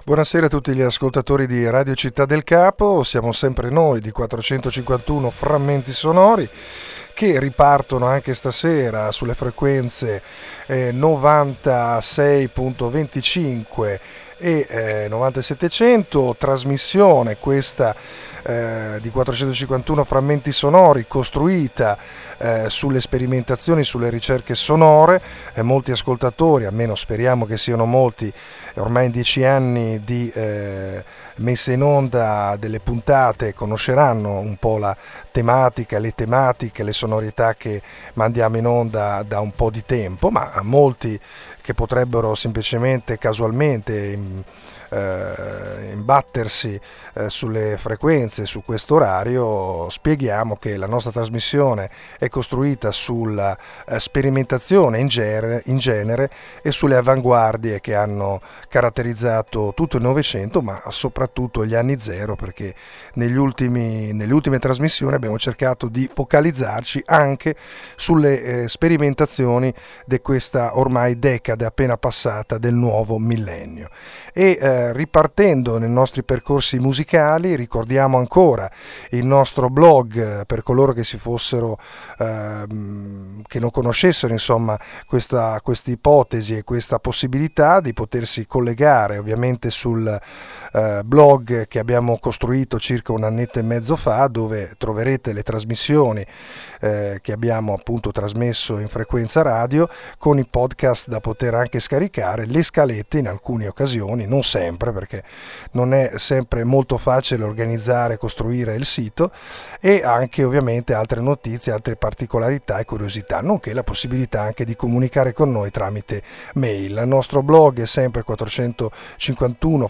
Buonasera a tutti gli ascoltatori di Radio Città del Capo, siamo sempre noi di 451 Frammenti Sonori che ripartono anche stasera sulle frequenze 96.25 e 9700, trasmissione questa di 451 Frammenti Sonori costruita sulle sperimentazioni, sulle ricerche sonore. Molti ascoltatori, almeno speriamo che siano molti, ormai in 10 anni di messa in onda delle puntate, conosceranno un po' la tematica, le tematiche, le sonorità che mandiamo in onda da un po' di tempo, ma molti che potrebbero semplicemente casualmente imbattersi sulle frequenze, su questo orario. Spieghiamo che la nostra trasmissione è costruita sulla sperimentazione in genere e sulle avanguardie che hanno caratterizzato tutto il Novecento, ma soprattutto gli anni zero, perché nelle ultime trasmissioni abbiamo cercato di focalizzarci anche sulle sperimentazioni di questa ormai decade appena passata del nuovo millennio. E ripartendo nei nostri percorsi musicali, ricordiamo ancora il nostro blog per coloro che si fossero che non conoscessero insomma questa ipotesi e questa possibilità di potersi collegare ovviamente sul blog che abbiamo costruito circa un annetto e mezzo fa, dove troverete le trasmissioni che abbiamo appunto trasmesso in frequenza radio, con i podcast da poter anche scaricare, le scalette in alcune occasioni, non sempre perché non è sempre molto facile organizzare e costruire il sito, e anche ovviamente altre notizie, altre particolarità e curiosità, nonché la possibilità anche di comunicare con noi tramite mail. Il nostro blog è sempre 451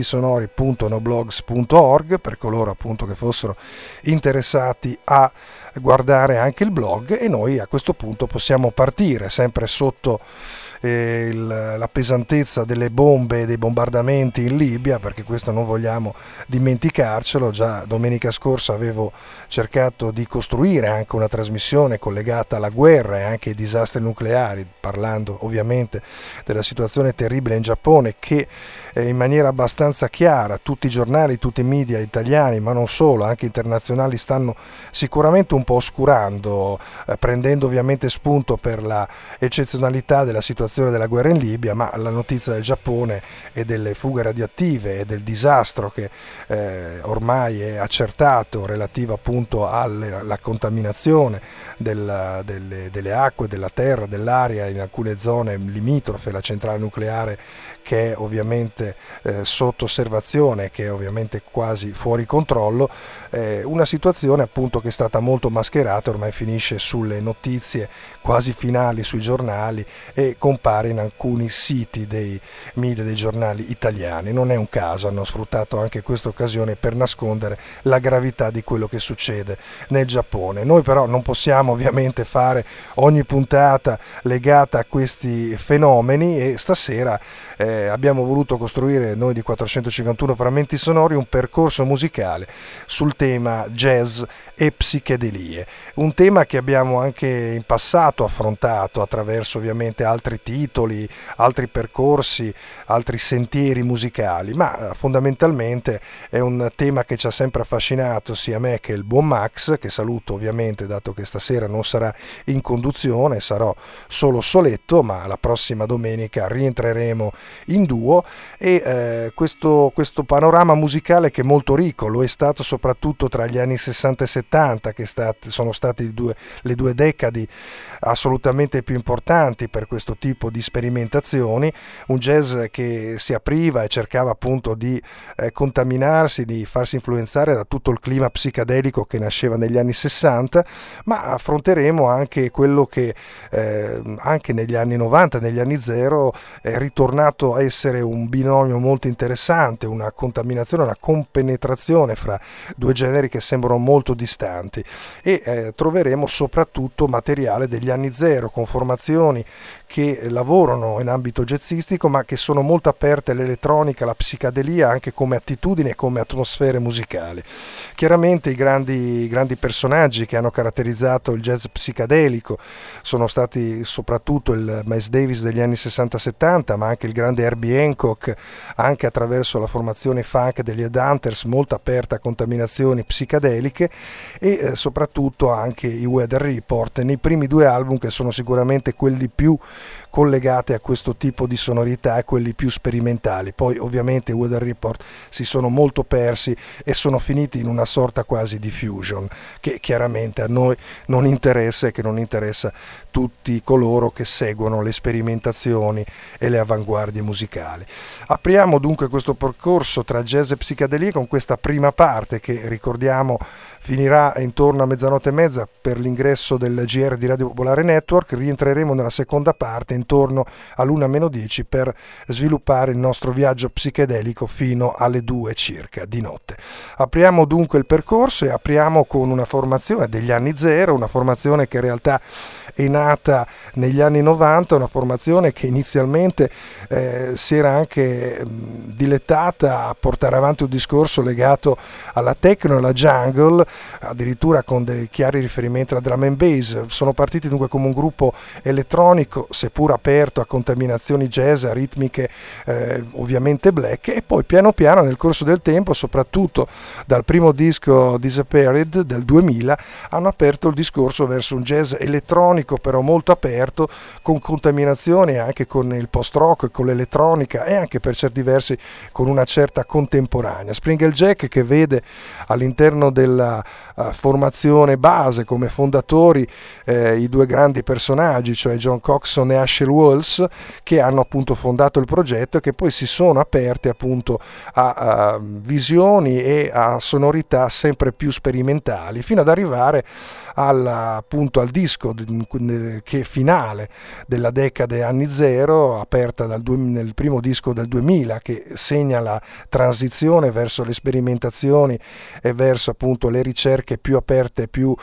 frammentisonori.noblogs.org per coloro appunto che fossero interessati a guardare anche il blog, e noi a questo punto possiamo partire sempre sotto la pesantezza delle bombe e dei bombardamenti in Libia, perché questo non vogliamo dimenticarcelo. Già domenica scorsa avevo cercato di costruire anche una trasmissione collegata alla guerra e anche ai disastri nucleari, parlando ovviamente della situazione terribile in Giappone, che in maniera abbastanza chiara tutti i giornali, tutti i media italiani, ma non solo, anche internazionali, stanno sicuramente un po' oscurando, prendendo ovviamente spunto per la eccezionalità della situazione della guerra in Libia, ma la notizia del Giappone e delle fughe radioattive e del disastro che ormai è accertato relativo appunto alla contaminazione delle acque, della terra, dell'aria in alcune zone limitrofe alla centrale nucleare, che è ovviamente sotto osservazione, che è ovviamente quasi fuori controllo, una situazione appunto che è stata molto mascherata, ormai finisce sulle notizie quasi finali sui giornali e compare in alcuni siti dei media, dei giornali italiani. Non è un caso, hanno sfruttato anche questa occasione per nascondere la gravità di quello che succede nel Giappone. Noi però non possiamo ovviamente fare ogni puntata legata a questi fenomeni, e stasera abbiamo voluto costruire, noi di 451 Frammenti Sonori, un percorso musicale sul tema jazz e psichedelie, un tema che abbiamo anche in passato affrontato attraverso ovviamente altri titoli, altri percorsi, altri sentieri musicali, ma fondamentalmente è un tema che ci ha sempre affascinato sia me che il buon Max, che saluto ovviamente dato che stasera non sarà in conduzione, sarò solo soletto, ma la prossima domenica rientreremo in duo. E questo panorama musicale, che è molto ricco, lo è stato soprattutto tra gli anni 60 e 70, che sono stati le due decadi assolutamente più importanti per questo tipo di sperimentazioni, un jazz che si apriva e cercava appunto di contaminarsi, di farsi influenzare da tutto il clima psichedelico che nasceva negli anni 60, ma affronteremo anche quello che anche negli anni 90, negli anni zero, è ritornato a essere un binomio molto interessante, una contaminazione, una compenetrazione fra due generi che sembrano molto distanti, e troveremo soprattutto materiale degli anni zero con formazioni che che lavorano in ambito jazzistico ma che sono molto aperte all'elettronica, alla psicadelia anche come attitudini e come atmosfere musicali. Chiaramente i grandi personaggi che hanno caratterizzato il jazz psicadelico sono stati soprattutto il Miles Davis degli anni 60-70, ma anche il grande Herbie Hancock, anche attraverso la formazione funk degli Headhunters, molto aperta a contaminazioni psicadeliche, e soprattutto anche i Weather Report nei primi due album, che sono sicuramente quelli più collegati a questo tipo di sonorità e quelli più sperimentali. Poi ovviamente i Weather Report si sono molto persi e sono finiti in una sorta quasi di fusion, che chiaramente a noi non interessa e che non interessa tutti coloro che seguono le sperimentazioni e le avanguardie musicali. Apriamo dunque questo percorso tra jazz e psicadelia con questa prima parte che, ricordiamo, finirà intorno a mezzanotte e mezza per l'ingresso del GR di Radio Popolare Network. Rientreremo nella seconda parte intorno all'1-10 per sviluppare il nostro viaggio psichedelico fino alle 2 circa di notte. Apriamo dunque il percorso e apriamo con una formazione degli anni zero, una formazione che in realtà è nata negli anni 90, una formazione che inizialmente si era anche dilettata a portare avanti un discorso legato alla techno e alla jungle, addirittura con dei chiari riferimenti alla drum and bass. Sono partiti dunque come un gruppo elettronico, seppur aperto a contaminazioni jazz, a ritmiche ovviamente black, e poi piano piano nel corso del tempo, soprattutto dal primo disco Disappeared del 2000, hanno aperto il discorso verso un jazz elettronico però molto aperto, con contaminazioni anche con il post-rock, con l'elettronica e anche per certi versi con una certa contemporanea. Springle Jack, che vede all'interno della formazione base come fondatori i due grandi personaggi, cioè John Coxon e Asher Walls, che hanno appunto fondato il progetto e che poi si sono aperti appunto a visioni e a sonorità sempre più sperimentali, fino ad arrivare appunto al disco che finale della decade anni zero, aperta nel primo disco del 2000, che segna la transizione verso le sperimentazioni e verso appunto le ricerche più aperte, più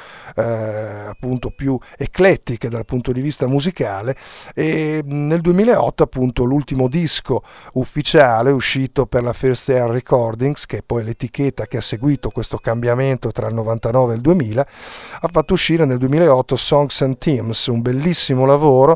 appunto più eclettiche dal punto di vista musicale. E nel 2008 appunto l'ultimo disco ufficiale uscito per la First Air Recordings, che è poi l'etichetta che ha seguito questo cambiamento tra il 99 e il 2000, ha fatto uscire nel 2008 Songs and Themes, un bellissimo lavoro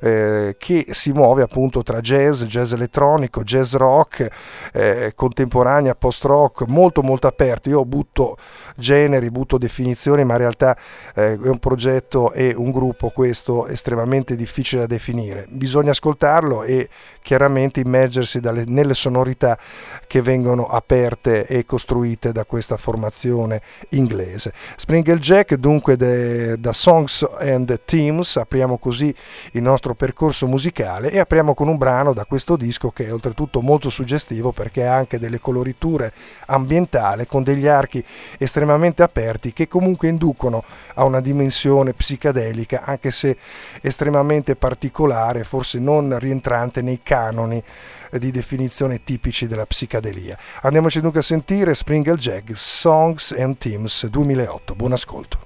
che si muove appunto tra jazz, jazz elettronico, jazz rock, contemporanea, post rock, molto molto aperto. Io butto generi, butto definizioni, ma in realtà è un progetto e un gruppo questo estremamente difficile da definire. Bisogna ascoltarlo e chiaramente immergersi nelle sonorità che vengono aperte e costruite da questa formazione inglese. Springle Jack dunque da Songs and Themes. Apriamo così il nostro percorso musicale e apriamo con un brano da questo disco che è oltretutto molto suggestivo, perché ha anche delle coloriture ambientali con degli archi estremamente aperti che comunque inducono a una dimensione psicadelica, anche se estremamente particolare, forse non rientrante nei canoni di definizione tipici della psicadelia. Andiamoci dunque a sentire Springle Jack, Songs and Themes 2008. Buon ascolto.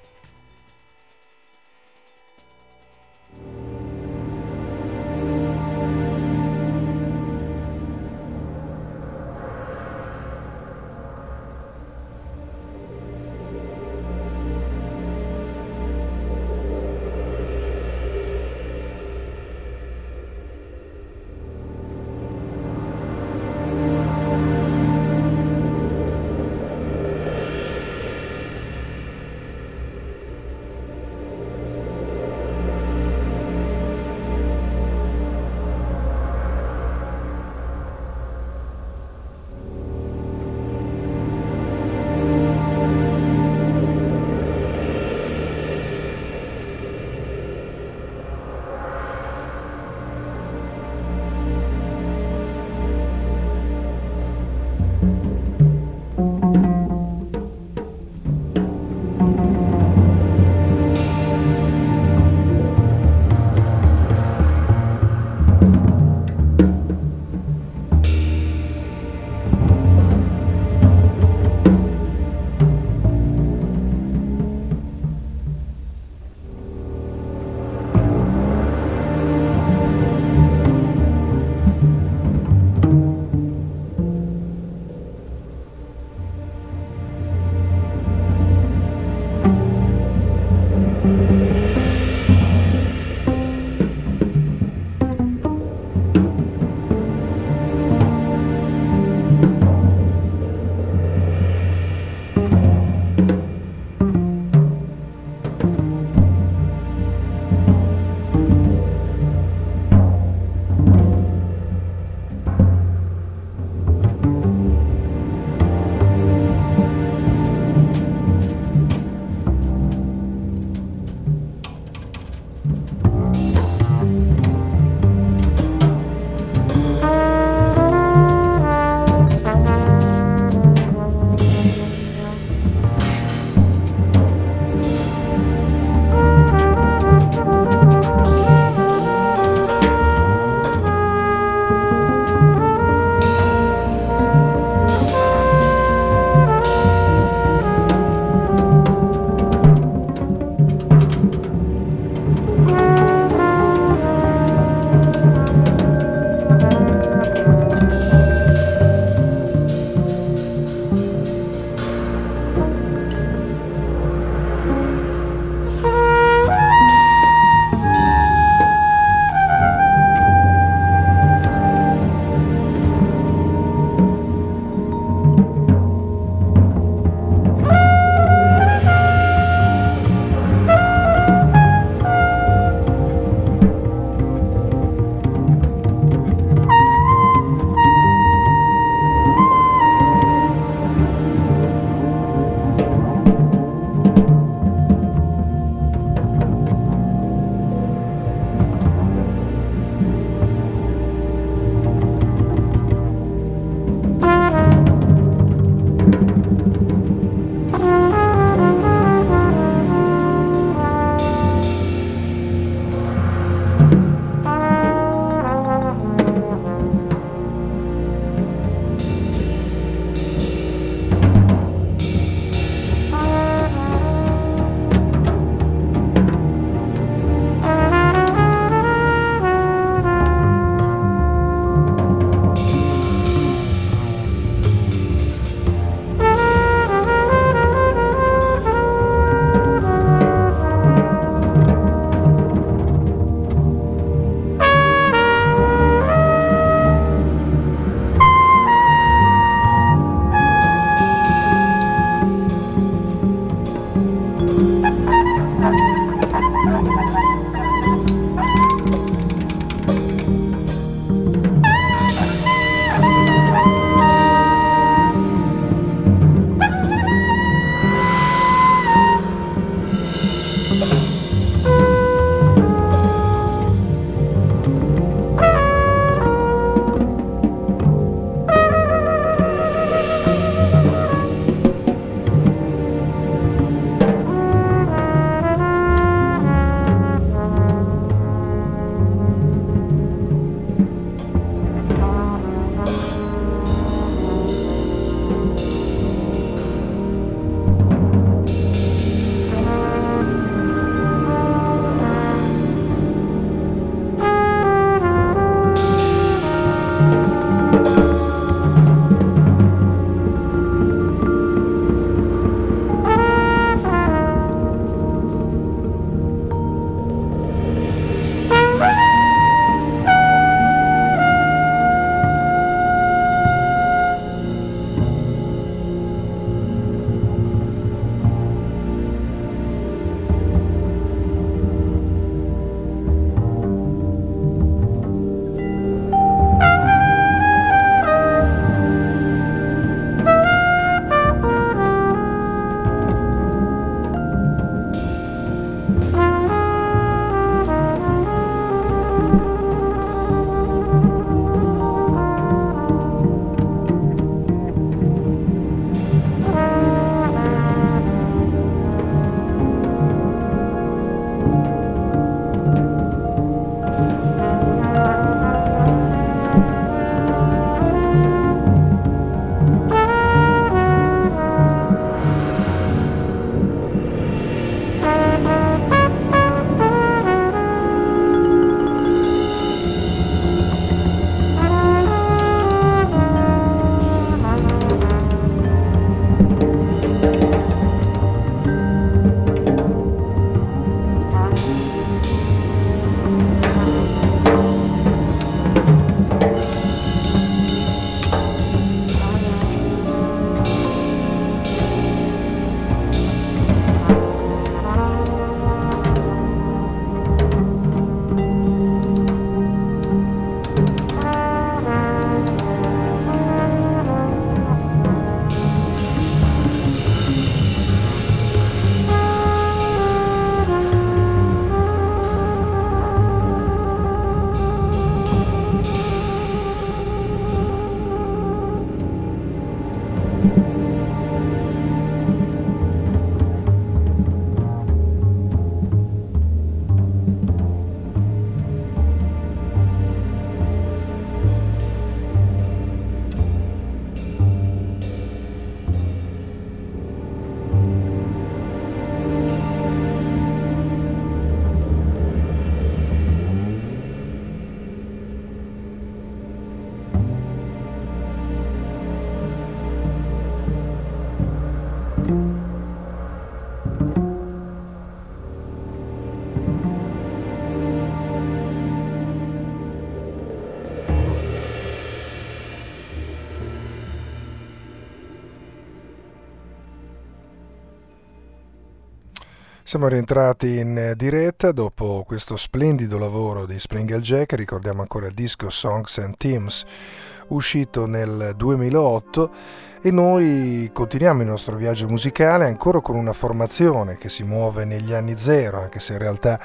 Siamo rientrati in diretta dopo questo splendido lavoro di Springle Jack. Ricordiamo ancora il disco Songs and Themes, uscito nel 2008, e noi continuiamo il nostro viaggio musicale ancora con una formazione che si muove negli anni zero, anche se in realtà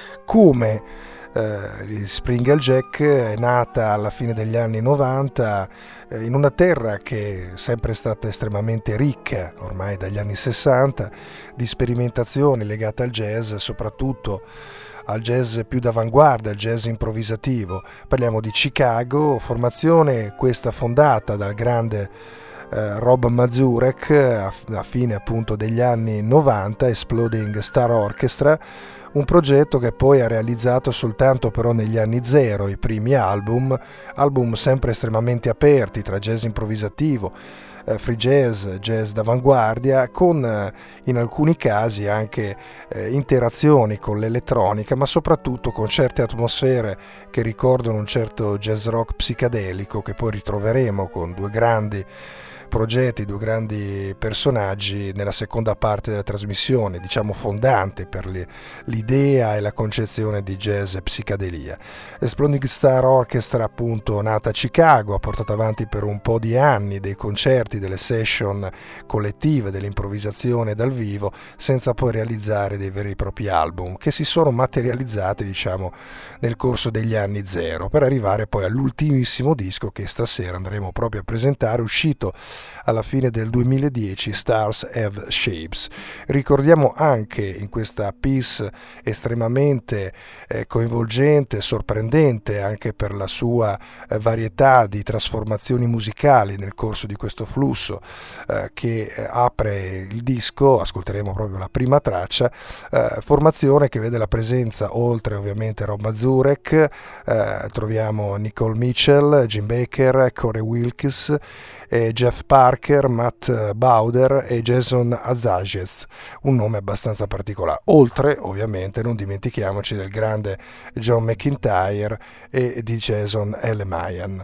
come Springle Jack è nata alla fine degli anni 90 in una terra che è sempre stata estremamente ricca, ormai dagli anni 60, di sperimentazioni legate al jazz, soprattutto al jazz più d'avanguardia, al jazz improvvisativo. Parliamo di Chicago, formazione questa fondata dal grande Rob Mazurek a fine appunto degli anni 90, Exploding Star Orchestra, un progetto che poi ha realizzato soltanto però negli anni zero i primi album sempre estremamente aperti tra jazz improvvisativo, free jazz, jazz d'avanguardia, con in alcuni casi anche interazioni con l'elettronica, ma soprattutto con certe atmosfere che ricordano un certo jazz rock psichedelico che poi ritroveremo con due grandi progetti, due grandi personaggi nella seconda parte della trasmissione, diciamo fondante per l'idea e la concezione di jazz e psichedelia. Exploding Star Orchestra, appunto, nata a Chicago, ha portato avanti per un po' di anni dei concerti, delle session collettive, dell'improvvisazione dal vivo, senza poi realizzare dei veri e propri album che si sono materializzati, diciamo, nel corso degli anni zero, per arrivare poi all'ultimissimo disco che stasera andremo proprio a presentare, uscito alla fine del 2010, Stars Have Shapes. Ricordiamo anche in questa piece estremamente coinvolgente, sorprendente anche per la sua varietà di trasformazioni musicali nel corso di questo flusso che apre il disco. Ascolteremo proprio la prima traccia, formazione che vede la presenza, oltre ovviamente Rob Mazurek, troviamo Nicole Mitchell, Jim Baker, Corey Wilkes, Jeff Parker, Matt Bauder e Jason Azajes, un nome abbastanza particolare. Oltre, ovviamente, non dimentichiamoci del grande John McIntyre e di Jason Elemayan.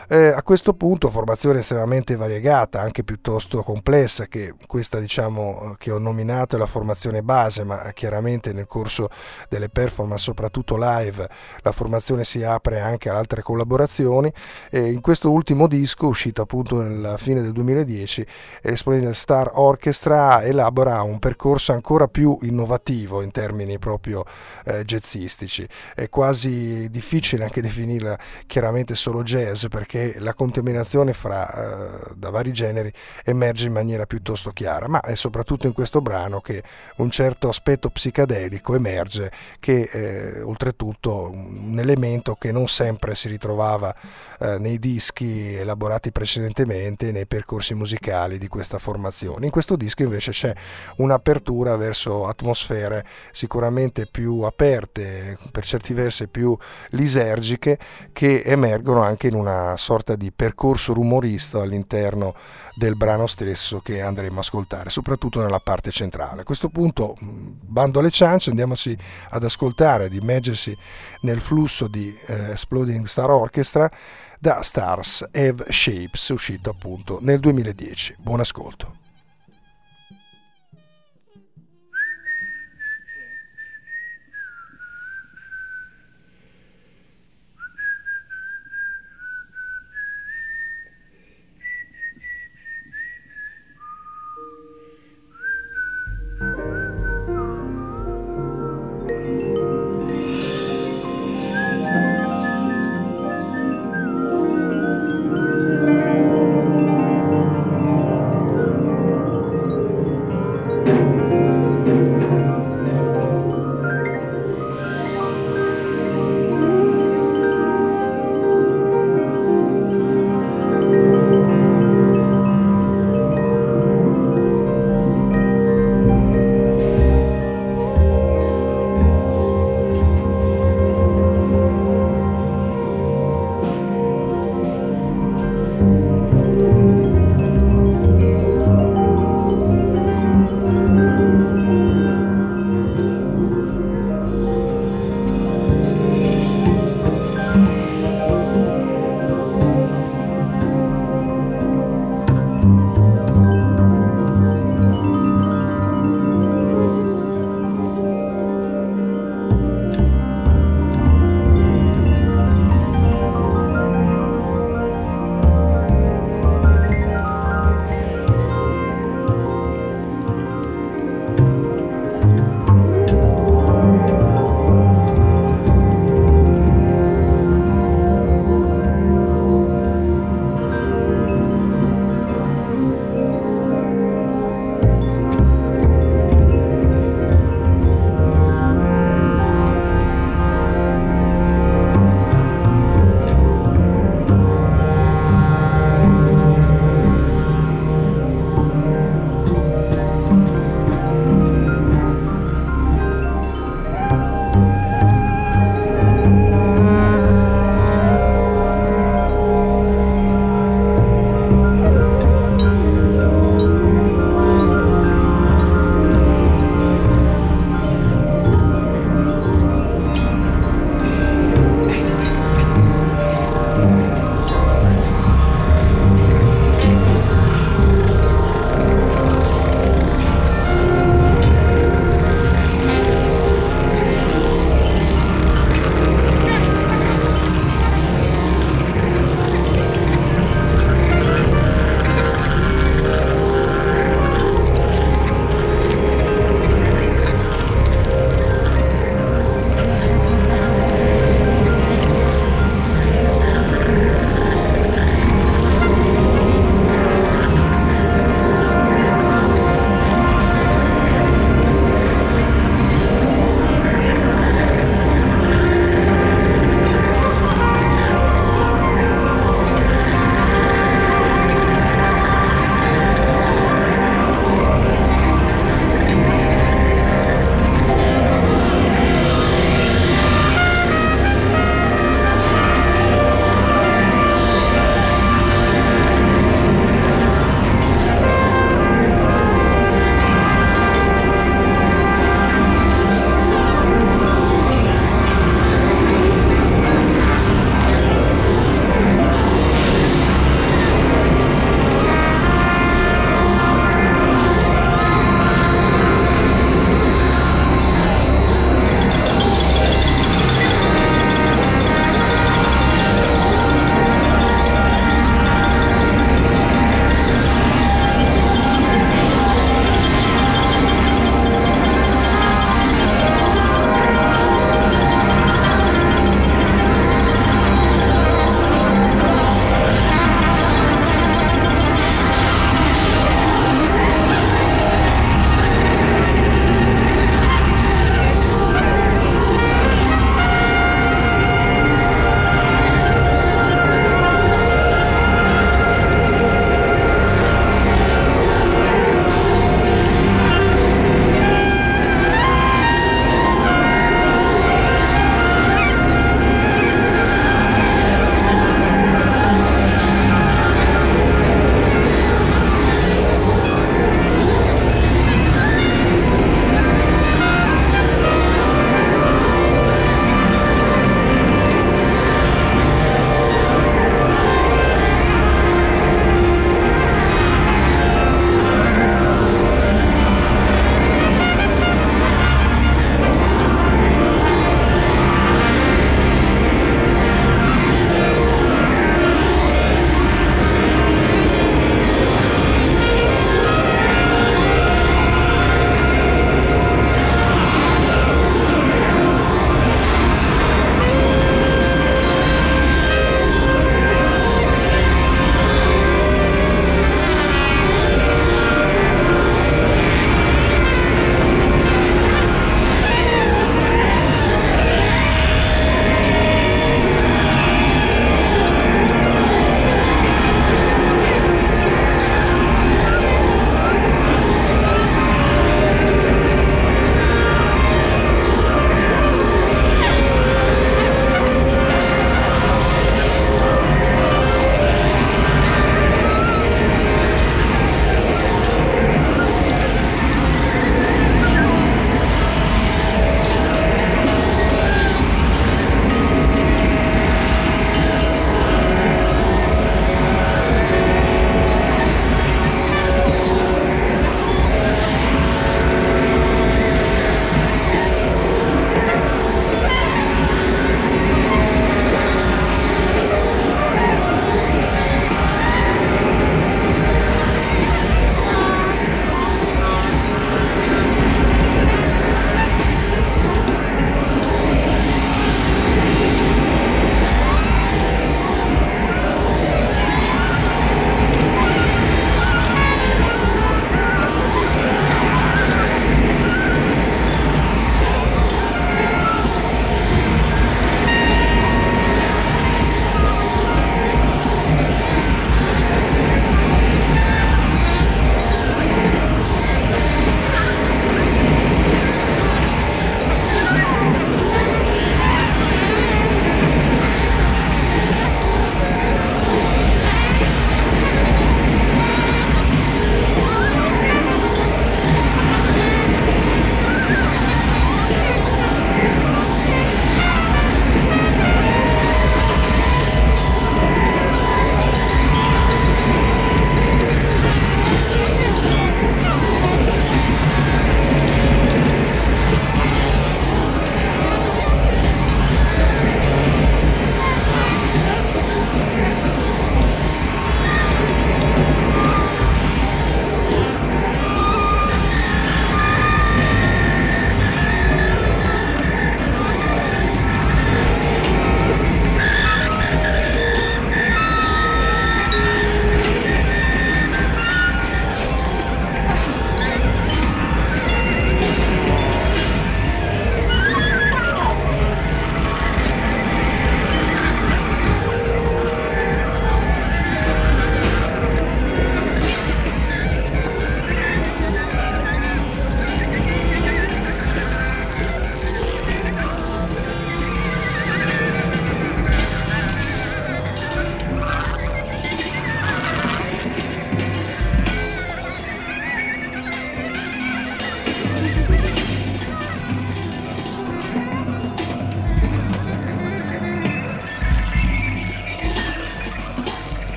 A questo punto, formazione estremamente variegata, anche piuttosto complessa, che questa, diciamo, che ho nominato è la formazione base, ma chiaramente nel corso delle performance, soprattutto live, la formazione si apre anche ad altre collaborazioni. In questo ultimo disco, uscito appunto nella fine del 2010, Exploding Star Orchestra elabora un percorso ancora più innovativo in termini proprio jazzistici. È quasi difficile anche definirla chiaramente solo jazz, perché la contaminazione fra da vari generi emerge in maniera piuttosto chiara, ma è soprattutto in questo brano che un certo aspetto psichedelico emerge, che oltretutto un elemento che non sempre si ritrovava nei dischi elaborati precedentemente, nei percorsi musicali di questa formazione. In questo disco invece c'è un'apertura verso atmosfere sicuramente più aperte, per certi versi più lisergiche, che emergono anche in una sorta di percorso rumorista all'interno del brano stesso che andremo a ascoltare, soprattutto nella parte centrale. A questo punto, bando alle ciance, andiamoci ad ascoltare, ad immergersi nel flusso di Exploding Star Orchestra da Stars Have Shapes, uscito appunto nel 2010. Buon ascolto.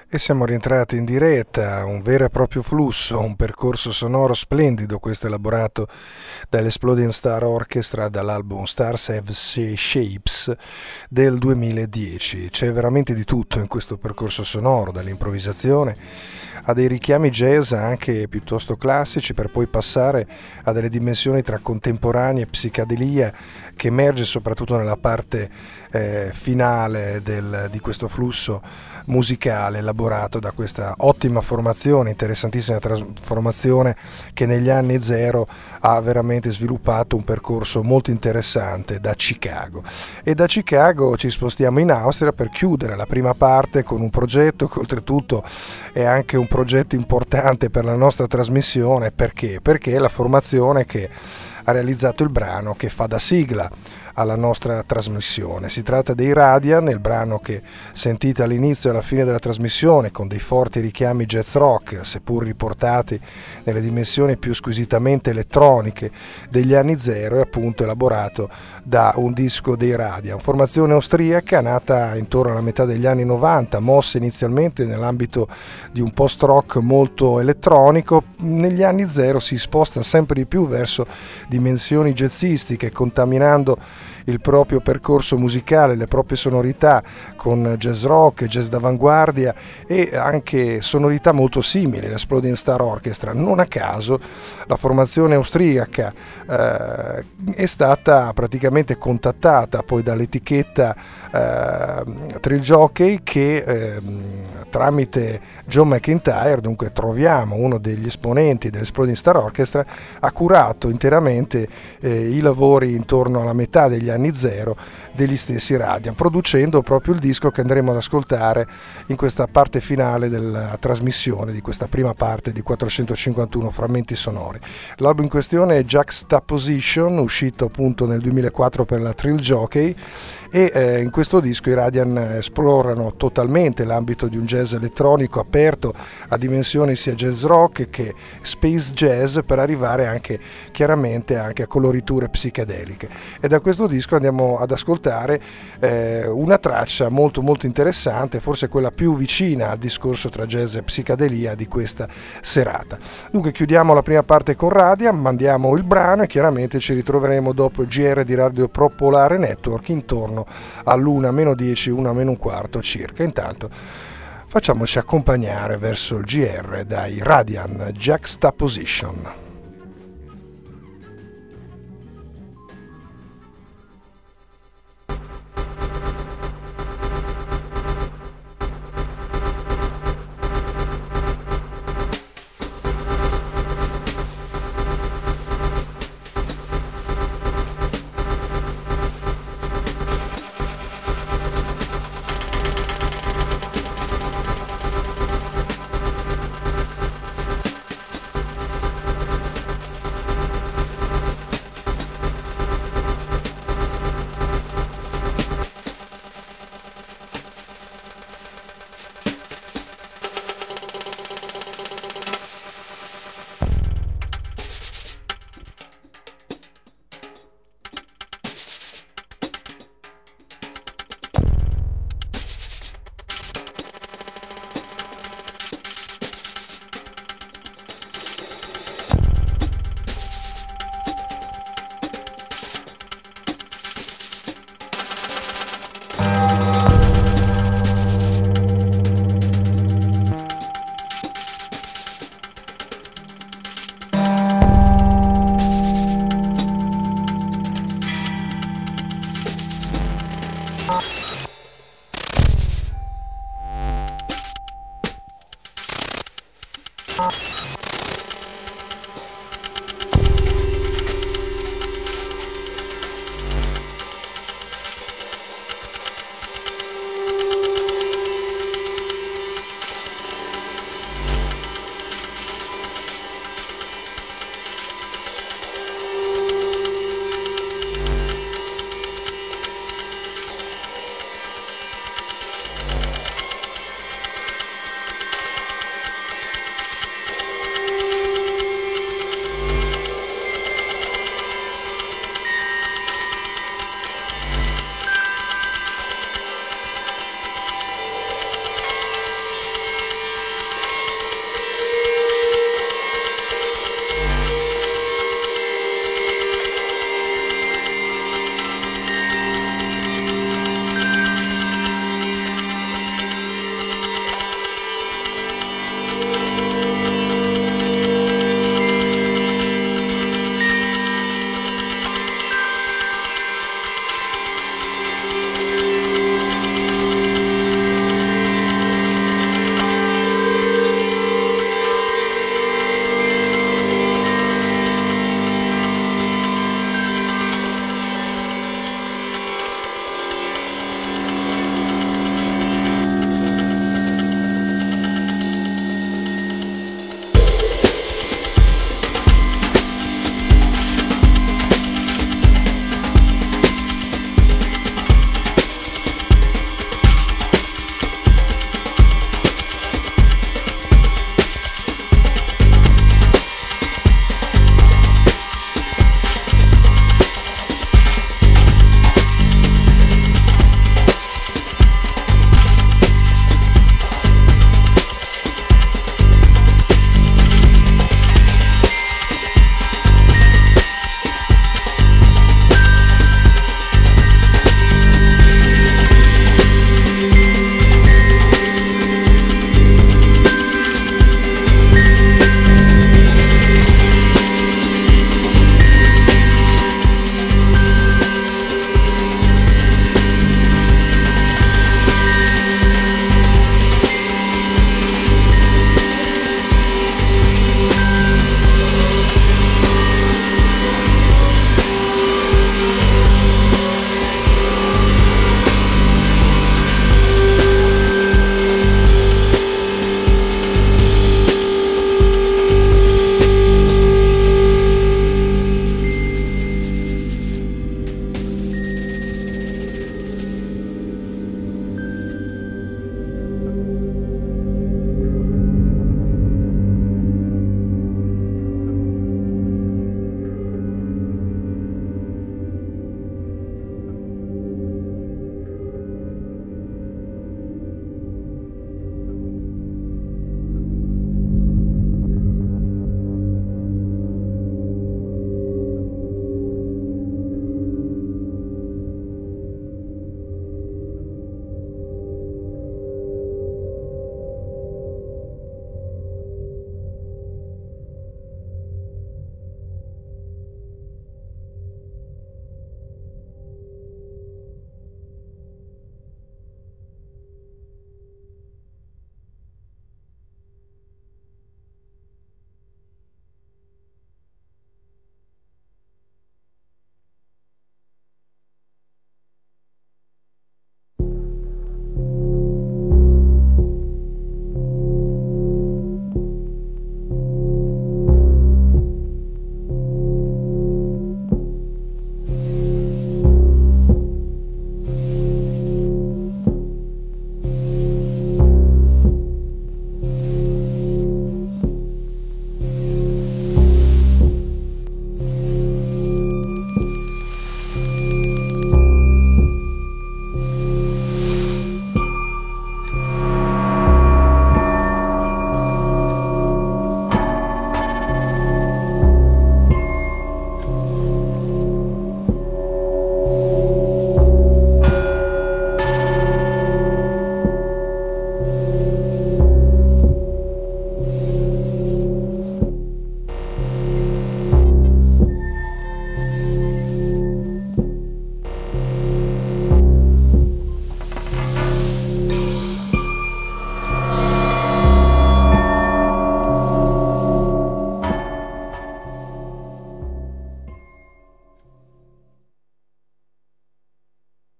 E siamo rientrati in diretta, un vero e proprio flusso, un percorso sonoro splendido, questo elaborato dall'Exploding Star Orchestra dall'album Stars Have Shapes del 2010. C'è veramente di tutto in questo percorso sonoro, dall'improvvisazione a dei richiami jazz anche piuttosto classici, per poi passare a delle dimensioni tra contemporanea e psicadelia che emerge soprattutto nella parte finale di questo flusso musicale elaborato da questa ottima formazione, interessantissima trasformazione che negli anni zero ha veramente sviluppato un percorso molto interessante da Chicago. E da Chicago ci spostiamo in Austria per chiudere la prima parte con un progetto che oltretutto è anche un progetto importante per la nostra trasmissione. Perché? Perché è la formazione che ha realizzato il brano che fa da sigla alla nostra trasmissione. Si tratta dei Radian, il brano che sentite all'inizio e alla fine della trasmissione con dei forti richiami jazz rock, seppur riportati nelle dimensioni più squisitamente elettroniche degli anni zero, è appunto elaborato da un disco dei Radian, formazione austriaca nata intorno alla metà degli anni 90, mossa inizialmente nell'ambito di un post-rock molto elettronico. Negli anni zero si sposta sempre di più verso dimensioni jazzistiche, contaminando il proprio percorso musicale, le proprie sonorità con jazz rock, jazz d'avanguardia e anche sonorità molto simili all'Exploding Star Orchestra. Non a caso la formazione austriaca è stata praticamente contattata poi dall'etichetta Thrill Jockey che tramite John McEntire, dunque troviamo uno degli esponenti dell'Exploding Star Orchestra, ha curato interamente i lavori intorno alla metà degli anni zero degli stessi Radian, producendo proprio il disco che andremo ad ascoltare in questa parte finale della trasmissione di questa prima parte di 451 frammenti sonori. L'album in questione è Juxtaposition, uscito appunto nel 2004 per la Thrill Jockey, e in questo disco i Radian esplorano totalmente l'ambito di un jazz elettronico aperto a dimensioni sia jazz rock che space jazz, per arrivare anche chiaramente anche a coloriture psichedeliche. E da questo disco andiamo ad ascoltare una traccia molto molto interessante, forse quella più vicina al discorso tra jazz e psichedelia di questa serata. Dunque chiudiamo la prima parte con Radian, mandiamo il brano e chiaramente ci ritroveremo dopo il GR di Radio Popolare Network intorno all'1-10, 1-1 circa. Intanto facciamoci accompagnare verso il GR dai Radian, Juxtaposition.